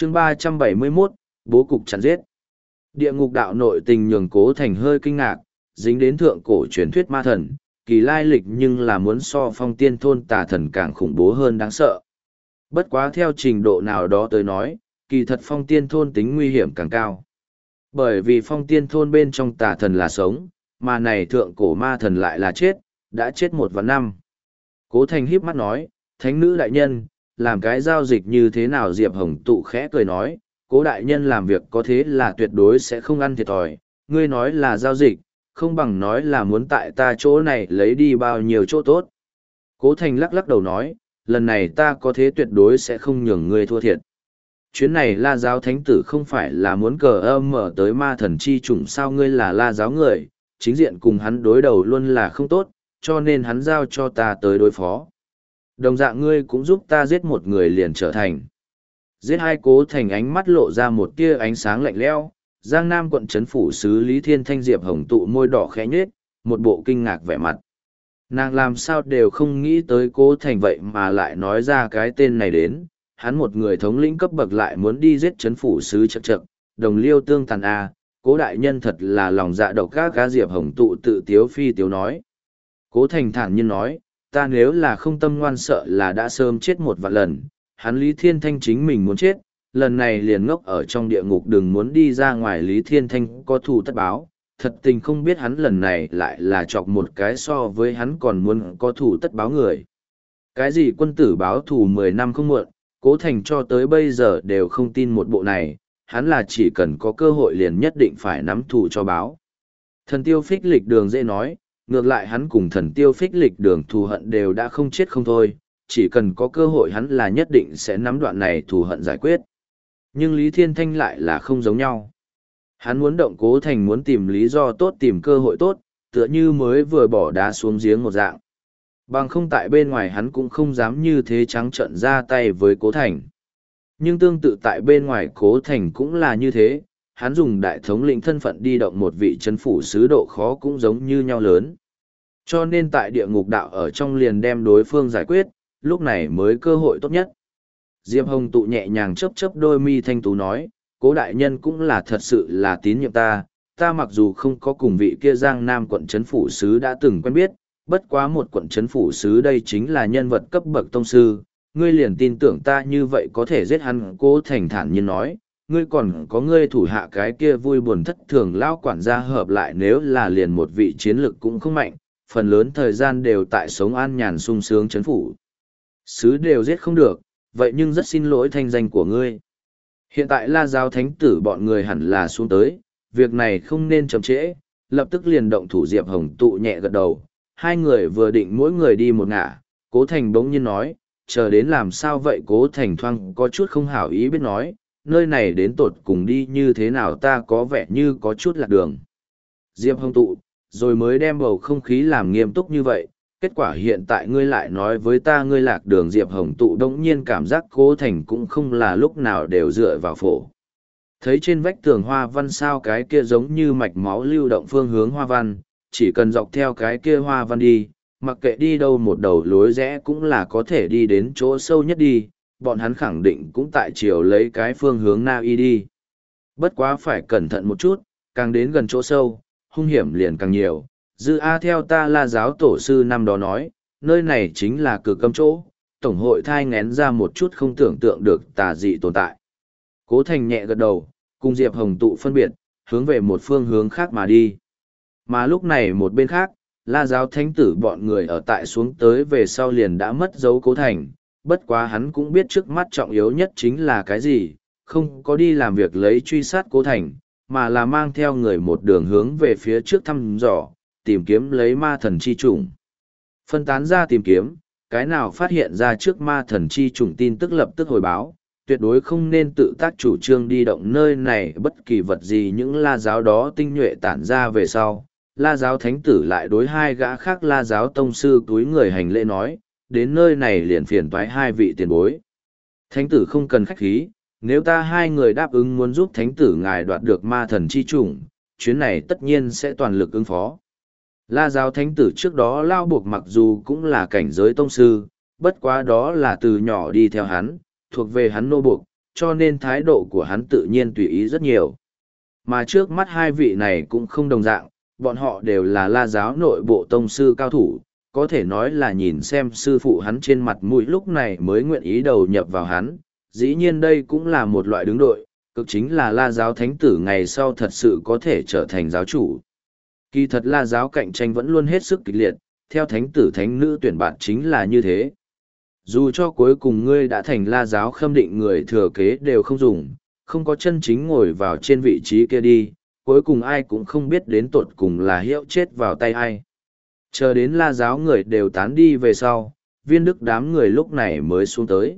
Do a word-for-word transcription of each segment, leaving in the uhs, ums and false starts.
chương ba trăm bảy mươi mốt, bố cục chặn giết. Địa ngục đạo nội tình nhường Cố Thành hơi kinh ngạc, dính đến thượng cổ truyền thuyết ma thần, kỳ lai lịch nhưng là muốn so phong tiên thôn tà thần càng khủng bố hơn đáng sợ. Bất quá theo trình độ nào đó tới nói, kỳ thật phong tiên thôn tính nguy hiểm càng cao. Bởi vì phong tiên thôn bên trong tà thần là sống, mà này thượng cổ ma thần lại là chết, đã chết một vạn năm. Cố Thành híp mắt nói, thánh nữ đại nhân, làm cái giao dịch như thế nào? Diệp Hồng Tụ khẽ cười nói, Cố đại nhân làm việc có thế là tuyệt đối sẽ không ăn thiệt thòi, ngươi nói là giao dịch, không bằng nói là muốn tại ta chỗ này lấy đi bao nhiêu chỗ tốt. Cố Thành lắc lắc đầu nói, lần này ta có thế tuyệt đối sẽ không nhường ngươi thua thiệt. Chuyến này La giáo thánh tử không phải là muốn cờ âm mở tới ma thần chi chủng sao? Ngươi là La giáo người, chính diện cùng hắn đối đầu luôn là không tốt, cho nên hắn giao cho ta tới đối phó. Đồng dạng ngươi cũng giúp ta giết một người liền trở thành. Giết hai. Cố Thành ánh mắt lộ ra một tia ánh sáng lạnh lẽo. Giang Nam quận trấn phủ sứ Lý Thiên Thanh Diệp Hồng Tụ môi đỏ khẽ nhếch, một bộ kinh ngạc vẻ mặt. Nàng làm sao đều không nghĩ tới Cố Thành vậy mà lại nói ra cái tên này đến, hắn một người thống lĩnh cấp bậc lại muốn đi giết trấn phủ sứ chậc chậc, đồng liêu tương tàn a, à, Cố đại nhân thật là lòng dạ độc ác cá. Diệp Hồng Tụ tự tiếu phi tiếu nói. Cố Thành thản nhiên nói, ta nếu là không tâm ngoan sợ là đã sớm chết một vạn lần, hắn Lý Thiên Thanh chính mình muốn chết, lần này liền ngốc ở trong địa ngục đừng muốn đi ra ngoài. Lý Thiên Thanh có thù tất báo, thật tình không biết hắn lần này lại là chọc một cái so với hắn còn muốn có thù tất báo người. Cái gì quân tử báo thù mười năm không muộn, Cố Thành cho tới bây giờ đều không tin một bộ này, hắn là chỉ cần có cơ hội liền nhất định phải nắm thù cho báo. Thần tiêu phích lịch đường dễ nói, ngược lại hắn cùng thần tiêu phích lịch đường thù hận đều đã không chết không thôi, chỉ cần có cơ hội hắn là nhất định sẽ nắm đoạn này thù hận giải quyết. Nhưng Lý Thiên Thanh lại là không giống nhau. Hắn muốn động Cố Thành muốn tìm lý do tốt tìm cơ hội tốt, tựa như mới vừa bỏ đá xuống giếng một dạng. Bằng không tại bên ngoài hắn cũng không dám như thế trắng trợn ra tay với Cố Thành. Nhưng tương tự tại bên ngoài Cố Thành cũng là như thế, hắn dùng đại thống lĩnh thân phận đi động một vị trấn phủ sứ độ khó cũng giống như nhau lớn. Cho nên tại địa ngục đạo ở trong liền đem đối phương giải quyết, lúc này mới cơ hội tốt nhất. Diệp Hồng Tụ nhẹ nhàng chớp chớp đôi mi thanh tú nói, Cố đại nhân cũng là thật sự là tín nhiệm ta, ta mặc dù không có cùng vị kia Giang Nam quận trấn phủ sứ đã từng quen biết, bất quá một quận trấn phủ sứ đây chính là nhân vật cấp bậc tông sư, ngươi liền tin tưởng ta như vậy có thể giết hắn. Cố Thành thản nhiên nói, ngươi còn có ngươi thủ hạ cái kia vui buồn thất thường lao quản gia hợp lại nếu là liền một vị chiến lực cũng không mạnh, phần lớn thời gian đều tại sống an nhàn sung sướng trấn phủ sứ đều giết không được, vậy nhưng rất xin lỗi thanh danh của ngươi. Hiện tại La giáo thánh tử bọn người hẳn là xuống tới, việc này không nên chậm trễ, lập tức liền động thủ. Diệp Hồng Tụ nhẹ gật đầu, hai người vừa định mỗi người đi một ngả, Cố Thành bỗng nhiên nói, chờ đến làm sao vậy? Cố Thành thoáng có chút không hảo ý biết nói, nơi này đến tột cùng đi như thế nào ta có vẻ như có chút lạc đường. Diệp Hồng Tụ, rồi mới đem bầu không khí làm nghiêm túc như vậy, kết quả hiện tại ngươi lại nói với ta ngươi lạc đường. Diệp Hồng Tụ đống nhiên cảm giác Cố Thành cũng không là lúc nào đều dựa vào phổ. Thấy trên vách tường hoa văn sao cái kia giống như mạch máu lưu động phương hướng hoa văn, chỉ cần dọc theo cái kia hoa văn đi, mặc kệ đi đâu một đầu lối rẽ cũng là có thể đi đến chỗ sâu nhất đi, bọn hắn khẳng định cũng tại chiều lấy cái phương hướng Na Y đi. Bất quá phải cẩn thận một chút, càng đến gần chỗ sâu, hung hiểm liền càng nhiều. Dư A theo ta La giáo tổ sư năm đó nói, nơi này chính là cực cấm chỗ, tổng hội thai ngén ra một chút không tưởng tượng được tà dị tồn tại. Cố Thành nhẹ gật đầu, cùng Diệp Hồng Tụ phân biệt, hướng về một phương hướng khác mà đi. Mà lúc này một bên khác, La giáo thánh tử bọn người ở tại xuống tới về sau liền đã mất dấu Cố Thành, bất quá hắn cũng biết trước mắt trọng yếu nhất chính là cái gì, không có đi làm việc lấy truy sát Cố Thành, mà là mang theo người một đường hướng về phía trước thăm dò, tìm kiếm lấy ma thần chi chủng. Phân tán ra tìm kiếm, cái nào phát hiện ra trước ma thần chi chủng tin tức lập tức hồi báo, tuyệt đối không nên tự tác chủ trương đi động nơi này bất kỳ vật gì. Những La giáo đó tinh nhuệ tản ra về sau, La giáo thánh tử lại đối hai gã khác La giáo tông sư túi người hành lễ nói, đến nơi này liền phiền toái hai vị tiền bối. Thánh tử không cần khách khí, nếu ta hai người đáp ứng muốn giúp thánh tử ngài đoạt được ma thần chi chủng, chuyến này tất nhiên sẽ toàn lực ứng phó. La giáo thánh tử trước đó lao buộc mặc dù cũng là cảnh giới tông sư, bất quá đó là từ nhỏ đi theo hắn, thuộc về hắn nô buộc, cho nên thái độ của hắn tự nhiên tùy ý rất nhiều. Mà trước mắt hai vị này cũng không đồng dạng, bọn họ đều là La giáo nội bộ tông sư cao thủ, có thể nói là nhìn xem sư phụ hắn trên mặt mũi lúc này mới nguyện ý đầu nhập vào hắn. Dĩ nhiên đây cũng là một loại đứng đội, cực chính là La giáo thánh tử ngày sau thật sự có thể trở thành giáo chủ. Kỳ thật La giáo cạnh tranh vẫn luôn hết sức kịch liệt, theo thánh tử thánh nữ tuyển bạn chính là như thế. Dù cho cuối cùng ngươi đã thành La giáo khâm định người thừa kế đều không dùng, không có chân chính ngồi vào trên vị trí kia đi, cuối cùng ai cũng không biết đến tột cùng là hiệu chết vào tay ai. Chờ đến La giáo người đều tán đi về sau, viên đức đám người lúc này mới xuống tới.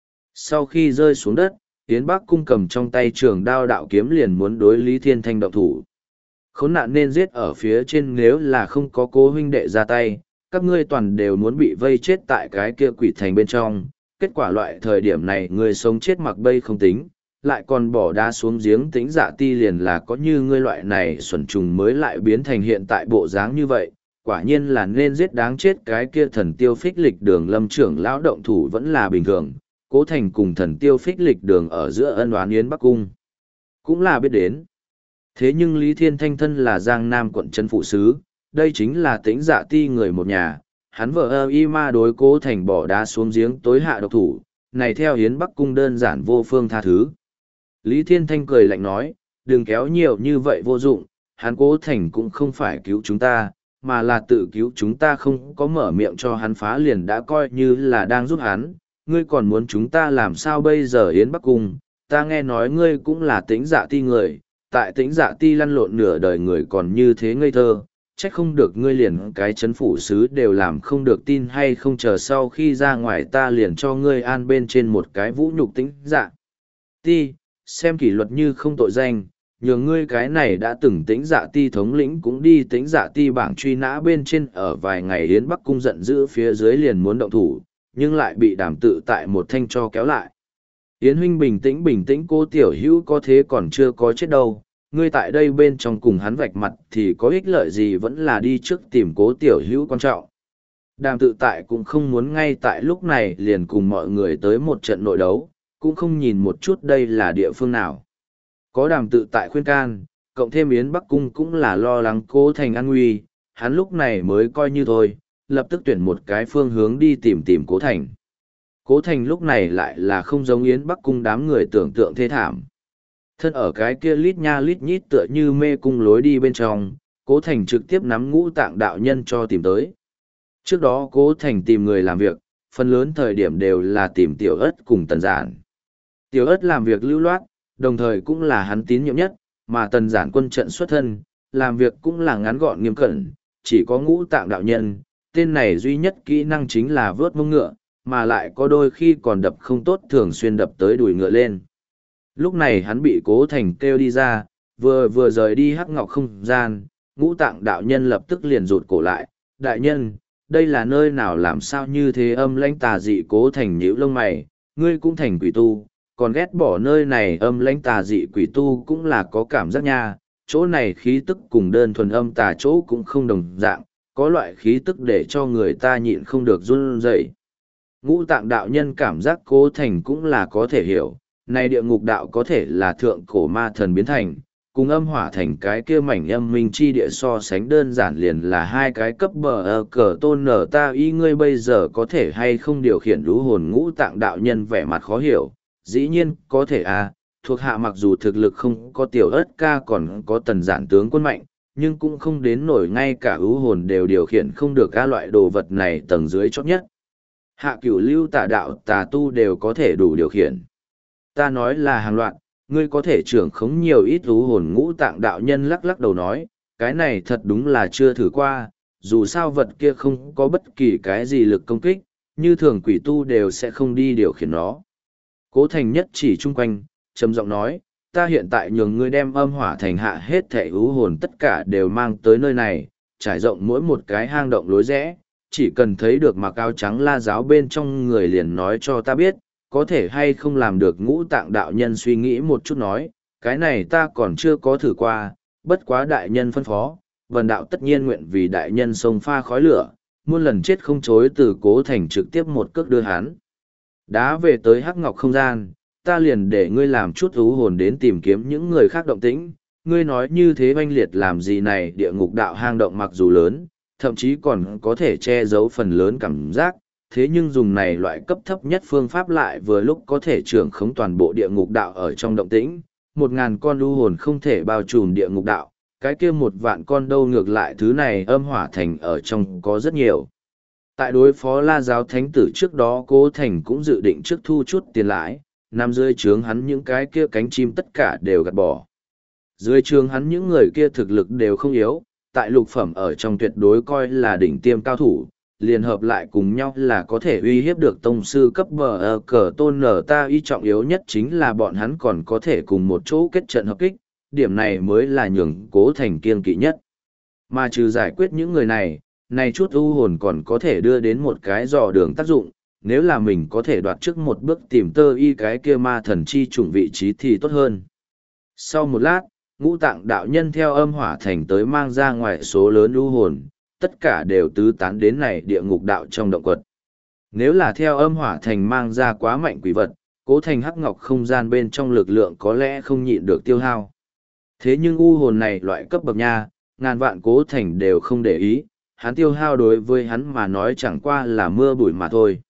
Sau khi rơi xuống đất, Yến Bắc Cung cầm trong tay trường đao đạo kiếm liền muốn đối Lý Thiên Thanh động thủ. Khốn nạn nên giết ở phía trên, nếu là không có cố huynh đệ ra tay, các ngươi toàn đều muốn bị vây chết tại cái kia quỷ thành bên trong. Kết quả loại thời điểm này người sống chết mặc bây không tính, lại còn bỏ đá xuống giếng tính dạ ti liền là có như ngươi loại này xuẩn trùng mới lại biến thành hiện tại bộ dáng như vậy. Quả nhiên là nên giết đáng chết, cái kia thần tiêu phích lịch đường lâm trưởng lão động thủ vẫn là bình thường. Cố thành cùng thần tiêu phích lịch đường ở giữa ân oán Yến Bắc Cung cũng là biết đến. Thế nhưng Lý Thiên Thanh thân là Giang Nam quận chân phụ sứ, đây chính là tĩnh dạ ti người một nhà, hắn vợ ơ y ma đối Cố thành bỏ đá xuống giếng tối hạ độc thủ, này theo Yến Bắc Cung đơn giản vô phương tha thứ. Lý Thiên Thanh cười lạnh nói, đừng kéo nhiều như vậy vô dụng, hắn Cố thành cũng không phải cứu chúng ta, mà là tự cứu chúng ta, không có mở miệng cho hắn phá liền đã coi như là đang giúp hắn. Ngươi còn muốn chúng ta làm sao bây giờ Yến Bắc Cung, ta nghe nói ngươi cũng là tĩnh dạ ti người, tại tĩnh dạ ti lăn lộn nửa đời người còn như thế ngây thơ, trách không được ngươi liền cái chấn phủ sứ đều làm không được, tin hay không chờ sau khi ra ngoài ta liền cho ngươi an bên trên một cái vũ nhục tĩnh dạ ti, xem kỷ luật như không tội danh, nhờ ngươi cái này đã từng tĩnh dạ ti thống lĩnh cũng đi tĩnh dạ ti bảng truy nã bên trên. Ở vài ngày Yến Bắc Cung giận dữ phía dưới liền muốn động thủ, nhưng lại bị Đàm Tự tại một thanh cho kéo lại. Yến huynh bình tĩnh bình tĩnh, cô tiểu hữu có thế còn chưa có chết đâu, ngươi tại đây bên trong cùng hắn vạch mặt thì có ích lợi gì, vẫn là đi trước tìm Cố tiểu hữu quan trọng. Đàm Tự tại cũng không muốn ngay tại lúc này liền cùng mọi người tới một trận nội đấu, cũng không nhìn một chút đây là địa phương nào. Có Đàm Tự tại khuyên can, cộng thêm Yến Bắc Cung cũng là lo lắng Cố thành an nguy, hắn lúc này mới coi như thôi, lập tức tuyển một cái phương hướng đi tìm tìm Cố thành. Cố thành lúc này lại là không giống Yến Bắc Cung đám người tưởng tượng thê thảm. Thân ở cái kia lít nha lít nhít tựa như mê cung lối đi bên trong, Cố thành trực tiếp nắm Ngũ Tạng đạo nhân cho tìm tới. Trước đó Cố thành tìm người làm việc, phần lớn thời điểm đều là tìm Tiểu Ất cùng Tần Giản. Tiểu Ất làm việc lưu loát, đồng thời cũng là hắn tín nhiệm nhất, mà Tần Giản quân trận xuất thân, làm việc cũng là ngắn gọn nghiêm cẩn, chỉ có Ngũ Tạng đạo nhân, tên này duy nhất kỹ năng chính là vớt mông ngựa, mà lại có đôi khi còn đập không tốt, thường xuyên đập tới đùi ngựa lên. Lúc này hắn bị Cố thành kêu đi ra, vừa vừa rời đi hắc ngọc không gian, Ngũ Tạng đạo nhân lập tức liền rụt cổ lại, đại nhân, đây là nơi nào làm sao như thế âm lãnh tà dị. Cố thành nhíu lông mày, ngươi cũng thành quỷ tu, còn ghét bỏ nơi này âm lãnh tà dị, quỷ tu cũng là có cảm giác nha, chỗ này khí tức cùng đơn thuần âm tà chỗ cũng không đồng dạng, có loại khí tức để cho người ta nhịn không được run rẩy. Ngũ Tạng đạo nhân cảm giác Cố thành cũng là có thể hiểu, này địa ngục đạo có thể là thượng cổ ma thần biến thành, cùng âm hỏa thành cái kia mảnh âm minh chi địa so sánh đơn giản liền là hai cái cấp bờ ở cờ tôn nở ta y. Ngươi bây giờ có thể hay không điều khiển lũ hồn? Ngũ Tạng đạo nhân vẻ mặt khó hiểu, dĩ nhiên có thể à, thuộc hạ mặc dù thực lực không có Tiểu Ất ca còn có Tần Giản tướng quân mạnh, nhưng cũng không đến nổi ngay cả ưu hồn đều điều khiển không được, ca loại đồ vật này tầng dưới chót nhất. Hạ cửu lưu tà đạo tà tu đều có thể đủ điều khiển. Ta nói là hàng loạt, ngươi có thể trưởng khống nhiều ít ưu hồn. Ngũ Tạng đạo nhân lắc lắc đầu nói, cái này thật đúng là chưa thử qua, dù sao vật kia không có bất kỳ cái gì lực công kích, như thường quỷ tu đều sẽ không đi điều khiển nó. Cố thành nhất chỉ chung quanh, trầm giọng nói, ta hiện tại nhường ngươi đem âm hỏa thành hạ hết thảy ưu hồn tất cả đều mang tới nơi này, trải rộng mỗi một cái hang động lối rẽ, chỉ cần thấy được mặc áo trắng La giáo bên trong người liền nói cho ta biết, có thể hay không làm được. Ngũ Tạng đạo nhân suy nghĩ một chút nói, cái này ta còn chưa có thử qua, bất quá đại nhân phân phó, vần đạo tất nhiên nguyện vì đại nhân sông pha khói lửa, muôn lần chết không chối từ. Cố thành trực tiếp một cước đưa hắn đá về tới hắc ngọc không gian, ta liền để ngươi làm chút ưu hồn đến tìm kiếm những người khác động tĩnh. Ngươi nói như thế oanh liệt làm gì này, địa ngục đạo hang động mặc dù lớn, thậm chí còn có thể che giấu phần lớn cảm giác, thế nhưng dùng này loại cấp thấp nhất phương pháp lại vừa lúc có thể trưởng khống toàn bộ địa ngục đạo ở trong động tĩnh. Một ngàn con ưu hồn không thể bao trùm địa ngục đạo, cái kia một vạn con đâu, ngược lại thứ này âm hỏa thành ở trong có rất nhiều. Tại đối phó La giáo thánh tử trước đó, Cố Thành cũng dự định trước thu chút tiền lãi, nằm dưới trướng hắn những cái kia cánh chim tất cả đều gạt bỏ. Dưới trướng hắn những người kia thực lực đều không yếu, tại lục phẩm ở trong tuyệt đối coi là đỉnh tiêm cao thủ, liên hợp lại cùng nhau là có thể uy hiếp được tông sư cấp bờ ờ, cờ tôn nở. Ta y trọng yếu nhất chính là bọn hắn còn có thể cùng một chỗ kết trận hợp kích, điểm này mới là nhường Cố Thành kiên kỵ nhất. Mà trừ giải quyết những người này, này chút ưu hồn còn có thể đưa đến một cái dò đường tác dụng, nếu là mình có thể đoạt trước một bước tìm tơ y cái kia ma thần chi chủng vị trí thì tốt hơn. Sau một lát, ngũ tạng đạo nhân theo âm hỏa thành tới mang ra ngoài số lớn ưu hồn, tất cả đều tứ tán đến này địa ngục đạo trong động quật. Nếu là theo âm hỏa thành mang ra quá mạnh quỷ vật, Cố Thành hắc ngọc không gian bên trong lực lượng có lẽ không nhịn được tiêu hao. Thế nhưng u hồn này loại cấp bậc nha, ngàn vạn Cố Thành đều không để ý, hắn tiêu hao đối với hắn mà nói chẳng qua là mưa bụi mà thôi.